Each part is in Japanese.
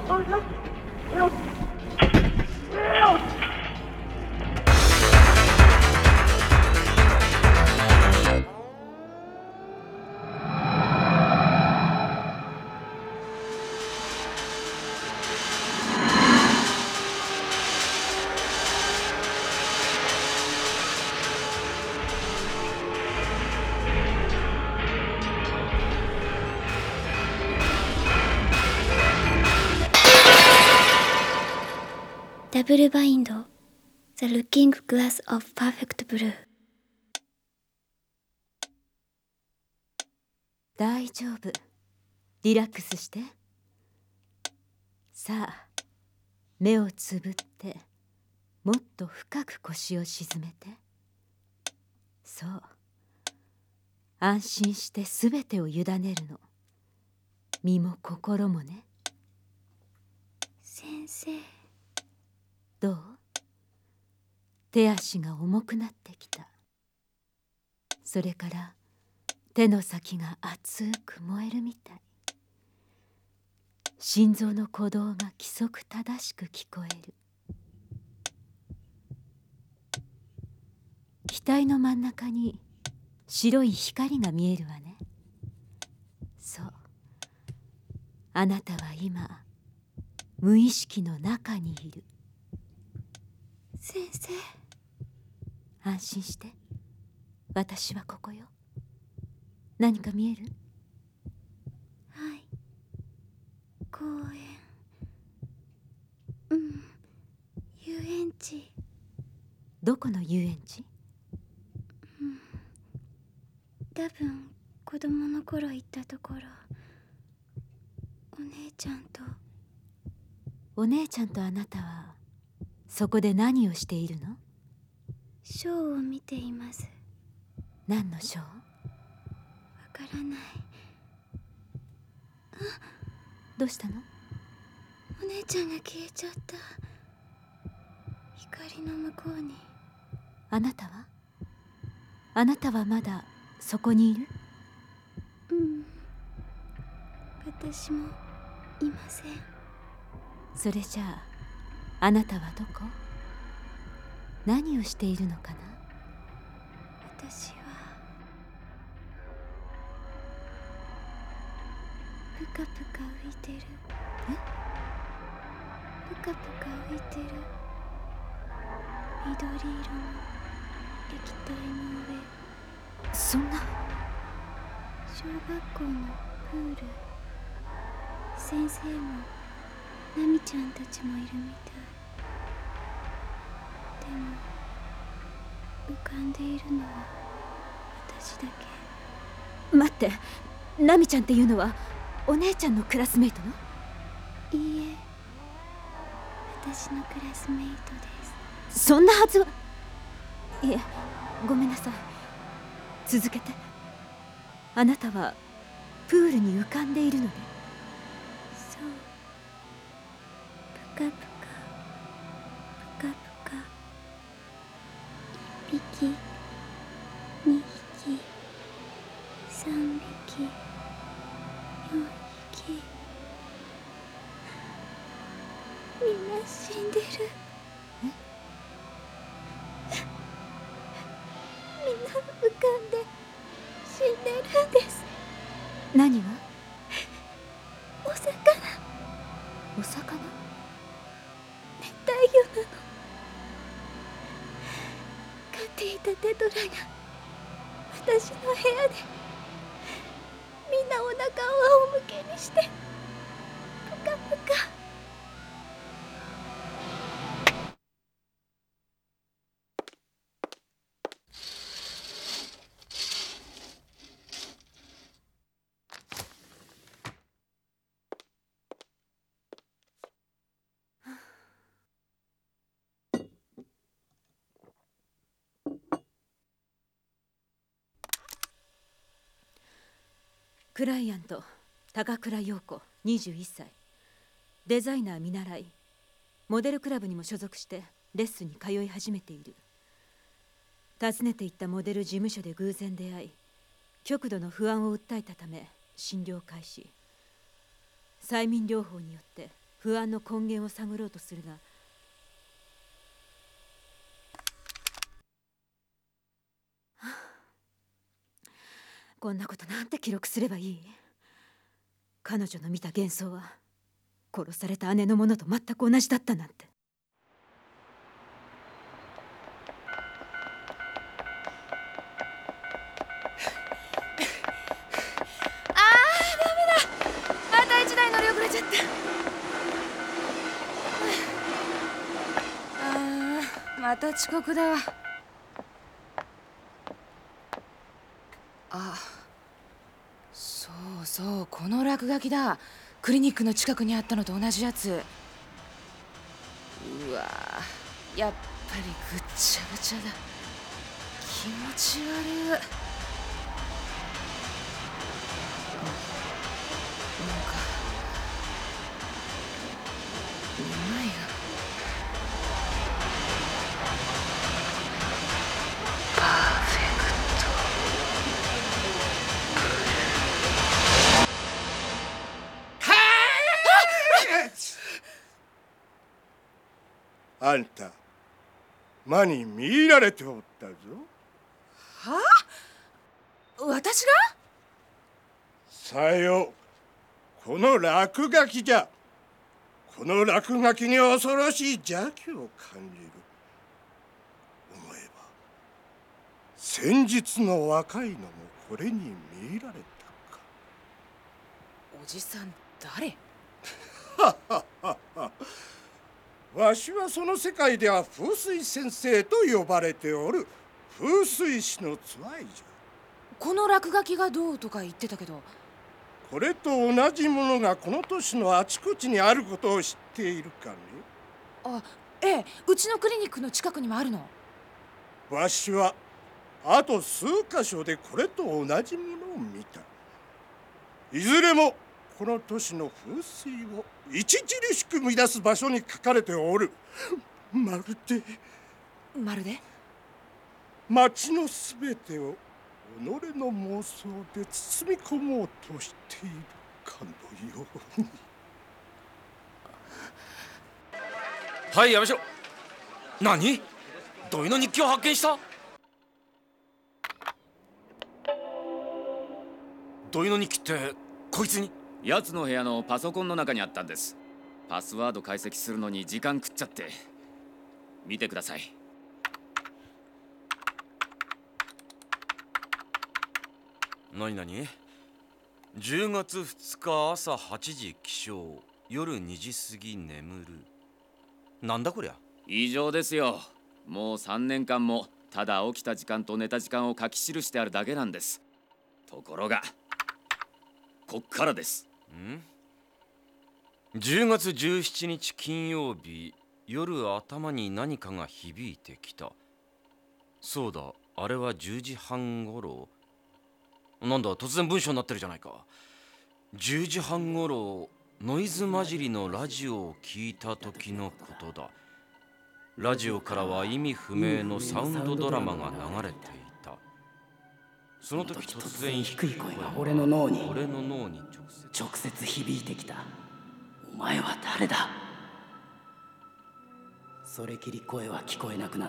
ダブルバインド The Looking Glass of Perfect Blue。 大丈夫、リラックスして。さあ、目をつぶってもっと深く腰を沈めて。そう、安心してすべてを委ねるの。身も心もね。 先生、 どう？手足が重くなってきた。それから手の先が熱く燃えるみたい。心臓の鼓動が規則正しく聞こえる。額の真ん中に白い光が見えるわね。そう、あなたは今無意識の中にいる。 先生、 安心して、私はここよ。何か見える？ はい、公園、うん、遊園地。 どこの遊園地？ 多分子供の頃行ったところ。お姉ちゃんと。 お姉ちゃんとあなたはそこで何をしているの？ ショーを見ています。 何のショー？ わからない。 どうしたの？ お姉ちゃんが消えちゃった。光の向こうに。 あなたは？あなたはまだそこにいる？ うん、私もいません。 それじゃあ、あなたはどこ？何をしているのかな？ 私はぷかぷか浮いてる。ぷかぷか浮いてる。緑色の液体の上。 そんな。 小学校のプール。先生もナミちゃんたちもいるみたい。でも浮かんでいるのは私だけ。 待って、ナミちゃんっていうのはお姉ちゃんのクラスメイトの？ いいえ、私のクラスメイトです。 そんなはずは。いえ、ごめんなさい。続けて。あなたはプールに浮かんでいるのね。 そう、ぷかぷかぷかぷか。1匹、2匹、3匹、4匹。みんな死んでる。みんな浮かんで死んでるんです。 何が？ お魚。 お魚？ 熱帯魚なの。飼っていたテトラが私の部屋でみんなお腹を仰向けにしてぷかぷか。 クライアント高倉陽子21歳。デザイナー見習い、モデルクラブにも所属してレッスンに通い始めている。訪ねていったモデル事務所で偶然出会い、極度の不安を訴えたため診療開始。催眠療法によって不安の根源を探ろうとするが、こんなことなんて記録すればいい？彼女の見た幻想は殺された姉のものと全く同じだったなんて。 また一台乗り遅れちゃった。また遅刻だわ。そうそう、この落書きだ。クリニックの近くにあったのと同じやつ。うわ、やっぱりぐっちゃぐちゃだ。気持ち悪い。なんかうまいが。パーフェクト。あんた、魔に見入られておったぞ。 はあ？私が？ さよ、この落書きじゃ。この落書きに恐ろしい邪気を感じる。思えば先日の若いのもこれに見入られたか。 おじさん誰？ わしはその世界では風水先生と呼ばれておる風水師のつわいじゃ。 この落書きがどうとか言ってたけど。 これと同じものがこの都市のあちこちにあることを知っているかね。 ええ、うちのクリニックの近くにもあるの。 わしはあと数箇所でこれと同じものを見た。いずれもこの都市の風水を著しく乱す場所に書かれておる。まるで町のすべてを己の妄想で包み込もうとしているかのように。 はい、やめしろ。何？土井の日記を発見した？土井の日記ってこいつに？ 奴の部屋のパソコンの中にあったんです。パスワード解析するのに時間食っちゃって。見てください。 何？10月2日朝8時起床、夜2時過ぎ眠る。なんだこりゃ。 異常ですよ。もう3年間もただ起きた時間と寝た時間を書き記してあるだけなんです。ところがこっからです。 10月17日金曜日、夜頭に何かが響いてきた。そうだ、あれは10時半ごろ。なんだ、突然文章になってるじゃないか。10時半ごろ、ノイズ混じりのラジオを聞いた時のことだ。ラジオからは意味不明のサウンドドラマが流れていた。その時突然低い声が俺の脳に直接響いてきた。お前は誰だ？それきり声は聞こえなくなった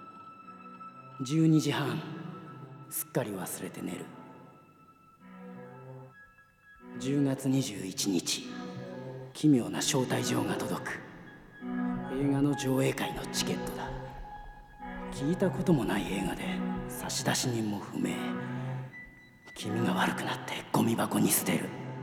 。12時半、すっかり忘れて寝る。10月21日、奇妙な招待状が届く。映画の上映会のチケットだ。聞いたこともない映画で差出人も不明。気味が悪くなってゴミ箱に捨てる。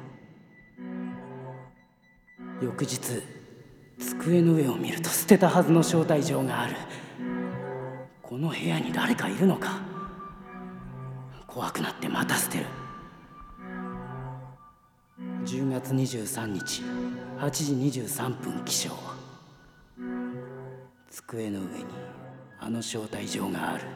翌日、机の上を見ると捨てたはずの招待状がある。この部屋に誰かいるのか。怖くなってまた捨てる。10月23日8時23分起床。机の上にあの招待状がある。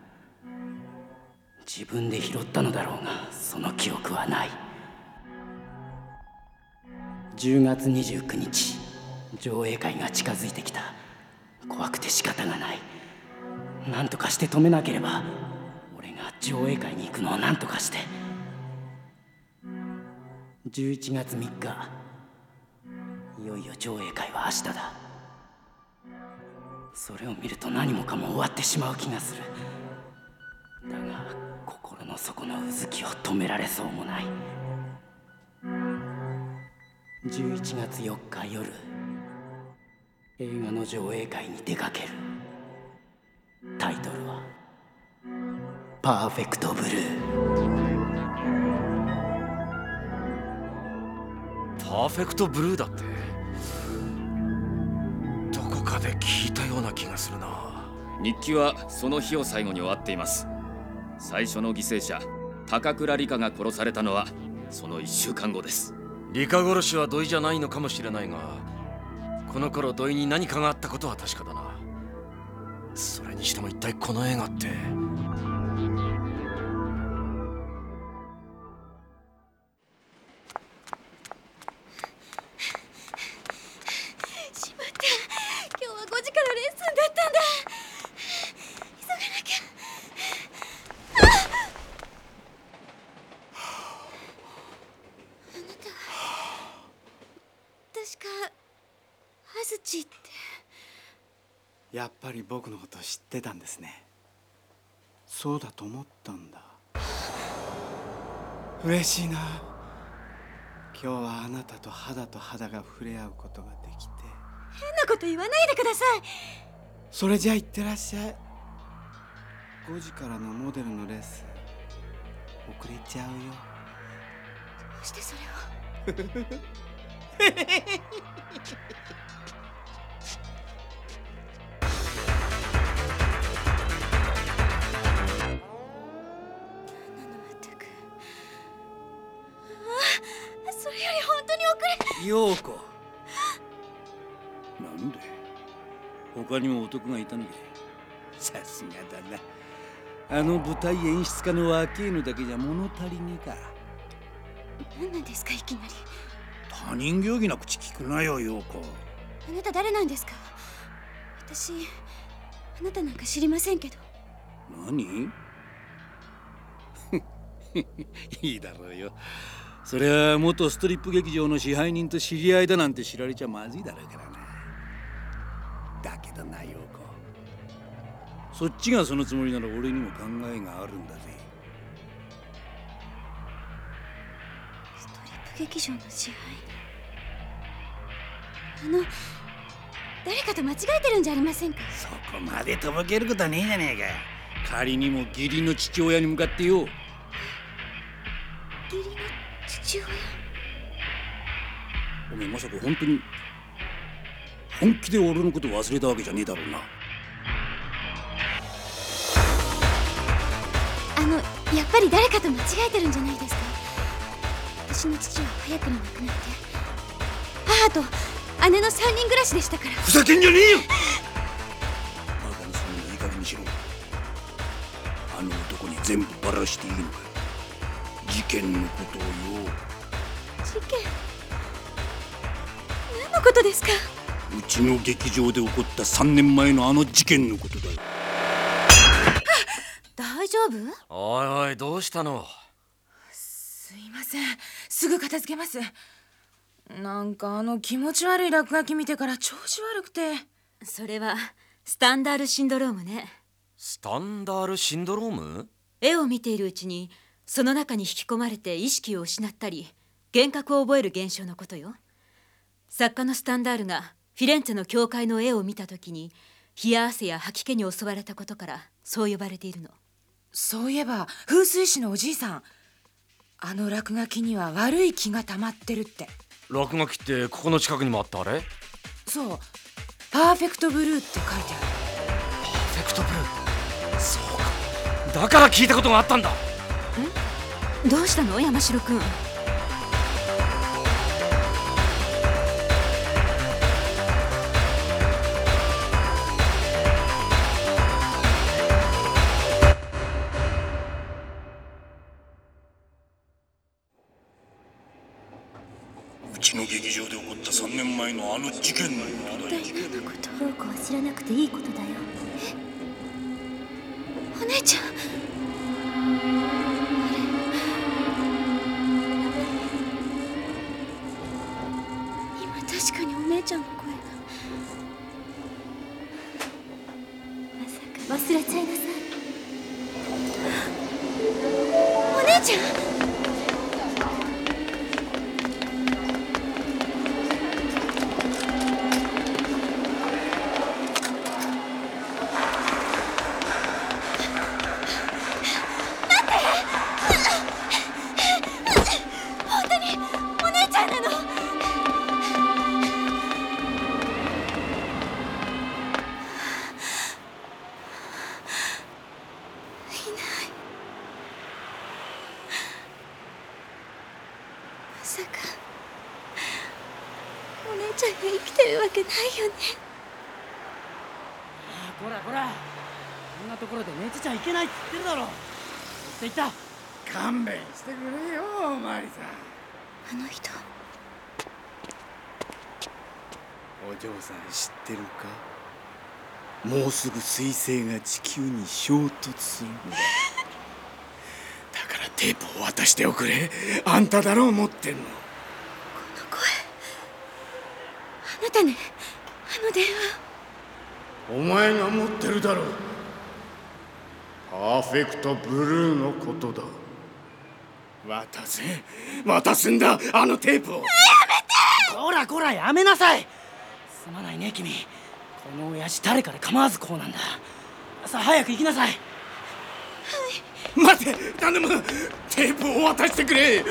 自分で拾ったのだろうが、その記憶はない。10月29日、上映会が近づいてきた。怖くて仕方がない。何とかして止めなければ。俺が上映会に行くのを何とかして。11月3日、 よいよ上映会は明日だ。それを見ると何もかも終わってしまう気がする。だが心の底のうずきを止められそうもない。11月4日夜、映画の上映会に出かける。タイトルはパーフェクトブルー。 パーフェクトブルーだって、どこかで聞いたような気がするな。 日記はその日を最後に終わっています。最初の犠牲者高倉理香が殺されたのはその1週間後です。 理香殺しは土井じゃないのかもしれないが、この頃土井に何かがあったことは確かだな。それにしても一体この映画って。 しまった、今日は5時からレッスンだったんだ。急がなきゃ。あなた確か安土って。 やっぱり僕のこと知ってたんですね。そうだと思ったんだ。嬉しいな。今日はあなたと肌と肌が触れ合うことができて。 変なこと言わないでください。 それじゃあ行ってらっしゃい。5時からのモデルのレッスン遅れちゃうよ。 どうしてそれを。それより本当に遅れ。 陽子、なんで他にも男がいたのか。さすがだな。あの舞台演出家の若えのだけじゃ物足りねえか。 何なんですかいきなり。 他人行儀な口聞くなよ陽子。 あなた誰なんですか。私あなたなんか知りませんけど。 何いいだろうよ。そりゃ元ストリップ劇場の支配人と知り合いだなんて知られちゃまずいだろうからな。だけどな陽子、そっちがそのつもりなら俺にも考えがあるんだぜ。 ストリップ劇場の支配人、誰かと間違えてるんじゃありませんか。 そこまでとぼけることはねえじゃねえか。仮にも義理の父親に向かってよ。 義理の父親。 おめえまさか本気で俺のこと忘れたわけじゃねえだろうな。 やっぱり誰かと間違えてるんじゃないですか。私の父は早くに亡くなって、母と姉の3人暮らしでしたから。 ふざけんじゃねえよ。バカにするのいい加減にしろ。あの男に全部バラしていいのか。事件のことをよ。 事件？何のことですか。 うちの劇場で起こった3年前のあの事件のことだよ。 大丈夫？ おいおい、どうしたの。 すいません、すぐ片付けます。なんか気持ち悪い落書き見てから調子悪くて。 それはスタンダールシンドロームね。 スタンダールシンドローム？ 絵を見ているうちにその中に引き込まれて意識を失ったり幻覚を覚える現象のことよ。作家のスタンダールがフィレンツェの教会の絵を見た時に冷や汗や吐き気に襲われたことからそう呼ばれているの。 そういえば風水師のおじいさん、あの落書きには悪い気が溜まってるって。 落書きってここの近くにもあったあれ？ そう、パーフェクトブルーって書いてある。 パーフェクトブルー。そうか、だから聞いたことがあったんだ。 どうしたの山城君。 うちの劇場で起こった3年前のあの事件のことだよ。 大変なこと。陽子は知らなくていいことだよ。お姉ちゃん。今確かにお姉ちゃんの声が。まさか忘れちゃいなさい。お姉ちゃん。まさかお姉ちゃんが生きてるわけないよね。 こらこら、こんなところで寝てちゃいけないって言ってるだろ。って言った。 勘弁してくれよマリさん。 あの人。 お嬢さん知ってるか？もうすぐ彗星が地球に衝突するんだ。だからテープを渡しておくれ。あんただろう持ってんの。 この声、あなたね。あの電話。 お前が持ってるだろう。パーフェクトブルーのことだ。渡すんだ、あのテープを。やめて！こらこら、やめなさい。すまないね君。この親父誰かで構わずこうなんだ。さあ早く行きなさい。はい。 待て、頼む。テープを渡してくれ。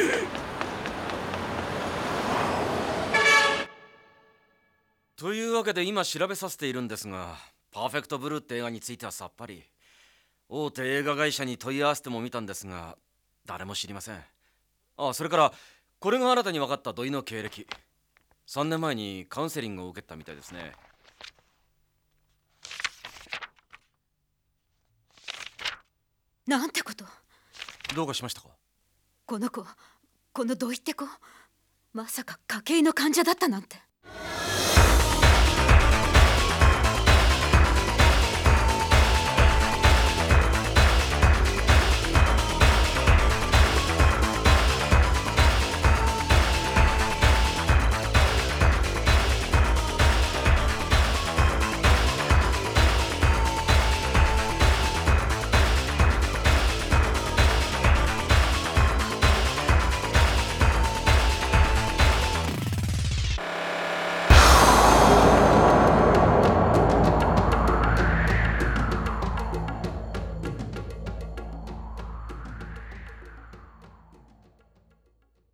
というわけで今調べさせているんですが、パーフェクトブルーって映画についてはさっぱり。大手映画会社に問い合わせてもみたんですが、誰も知りません。それからこれが新たに分かった土井の経歴。3年前にカウンセリングを受けたみたいですね。 なんてこと。 どうかしましたか？ この子、この土井って子、まさか家系の患者だったなんて。